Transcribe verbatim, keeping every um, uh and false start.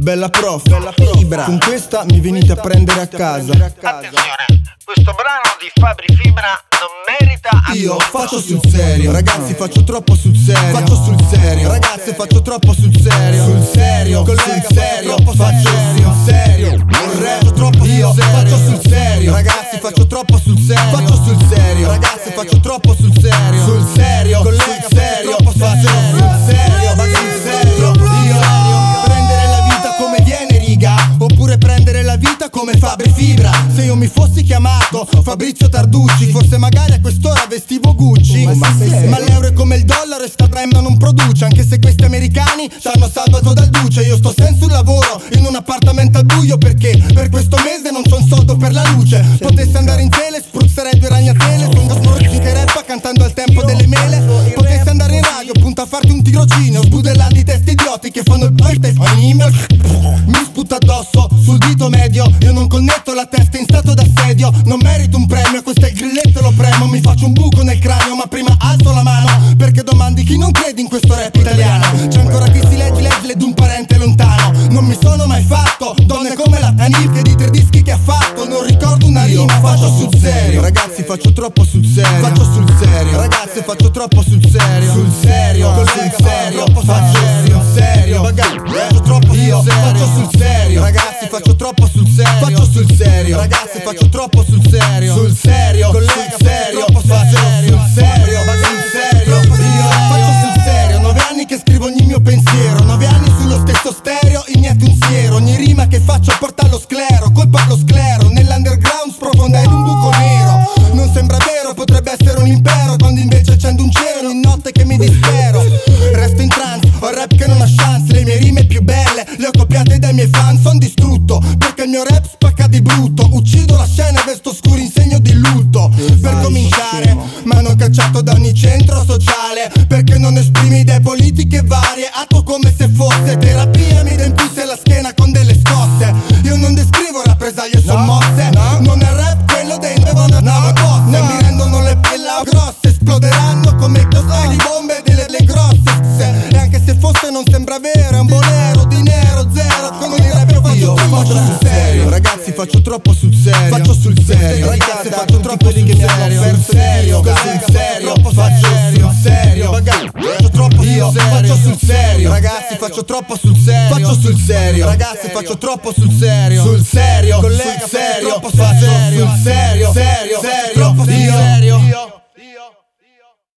Bella prof, bella fibra. Con questa mi venite a prendere a casa. Attenzione, questo brano di Fabri Fibra non merita ascolto. Io faccio sul serio, ragazzi, faccio troppo sul serio. Faccio sul serio, ragazzi, faccio troppo sul serio. Sul serio, collega, serio, faccio sul serio. Non reggo troppo sul serio. Faccio sul serio, ragazzi, faccio troppo sul serio. Faccio sul serio, ragazzi, faccio troppo sul serio. Sul serio, collega, serio, faccio sul serio. Ma sul serio, io prendere la vita come viene, riga, oppure prendere la vita come Fabri Fibra. Se io mi fossi chiamato Fabrizio Tarducci, forse magari a quest'ora vestivo Gucci. Ma, ma l'euro è come il dollaro e sta Prime non produce. Anche se questi americani ci hanno salvato dal duce. Io sto senza un lavoro in un appartamento al buio, perché per questo mese non c'ho un soldo per la luce. Potessi andare in tele, spruzzerei due ragnatele. Con Gasmorci che rappa cantando al tempo delle mele. Potessi andare in radio, punto a farti un tirocinio, sbudellare di testi idioti che fanno il birthday. Mi sputa addosso sul dito medio. Io non connetto la testa in stato d'assedio. Non merito un premio, questo è il grilletto, lo premo. Mi faccio un buco nel cranio, ma prima alzo la mano, perché domandi chi non crede in questo rap italiano. C'è ancora chi si legge legge d'un parente lontano. Non mi sono mai fatto donne come la Tanif, che di tre dischi che ha fatto non ricordo una rima. Faccio sul serio, ragazzi, faccio troppo sul serio. Faccio sul serio, ragazzi, faccio troppo sul serio. Sul serio, collega, serio, faccio sul serio. Faccio troppo io, faccio sul serio, ragazzi, faccio troppo sul serio. Faccio sul serio, ragazzi, faccio troppo sul serio. Sul serio, collega, serio, faccio sul serio. Sul serio, io faccio sul serio. Nove anni che scrivo ogni mio pensiero, nove anni sullo stesso stereo, inietti un siero. Ogni rima che faccio porta allo sclero, colpa allo sclero. Nell'underground sprofonda in un buco nero. Non sembra vero, potrebbe essere un impero, quando invece accendo un cielo ogni notte che mi dispero. Resto in trance, ho il rap che non ha chance. Le mie rime più belle le ho copiate dai miei fan. Son distrutto, perché il mio rap spacca di brutto. Uccido la scena e vesto scuro in segno di lutto. Per cominciare, m'hanno cacciato da ogni centro sociale, perché non esprimi idee politiche varie. Atto come se fosse terapia, mi riempisse la schiena con delle scosse. Io non descrivo rappresaglie sommosse, non è rap quello dei nuovi bosse. Mi rendono le pelle grosse, esploderanno come cose di bombe delle le grosse. E anche se fosse non sembra vero, è un bolero di nero zero. Con il rap io faccio, io faccio sul serio, ragazzi, faccio troppo sul serio. Faccio sul serio, ragazzi, faccio troppo sul serio. Per serio, sul serio, faccio sul serio. Faccio troppo io, faccio sul serio, ragazzi, faccio troppo sul serio. Faccio sul serio, ragazzi, faccio troppo sul serio. Sul serio, collega, serio, faccio sul serio, serio, serio, troppo sul serio.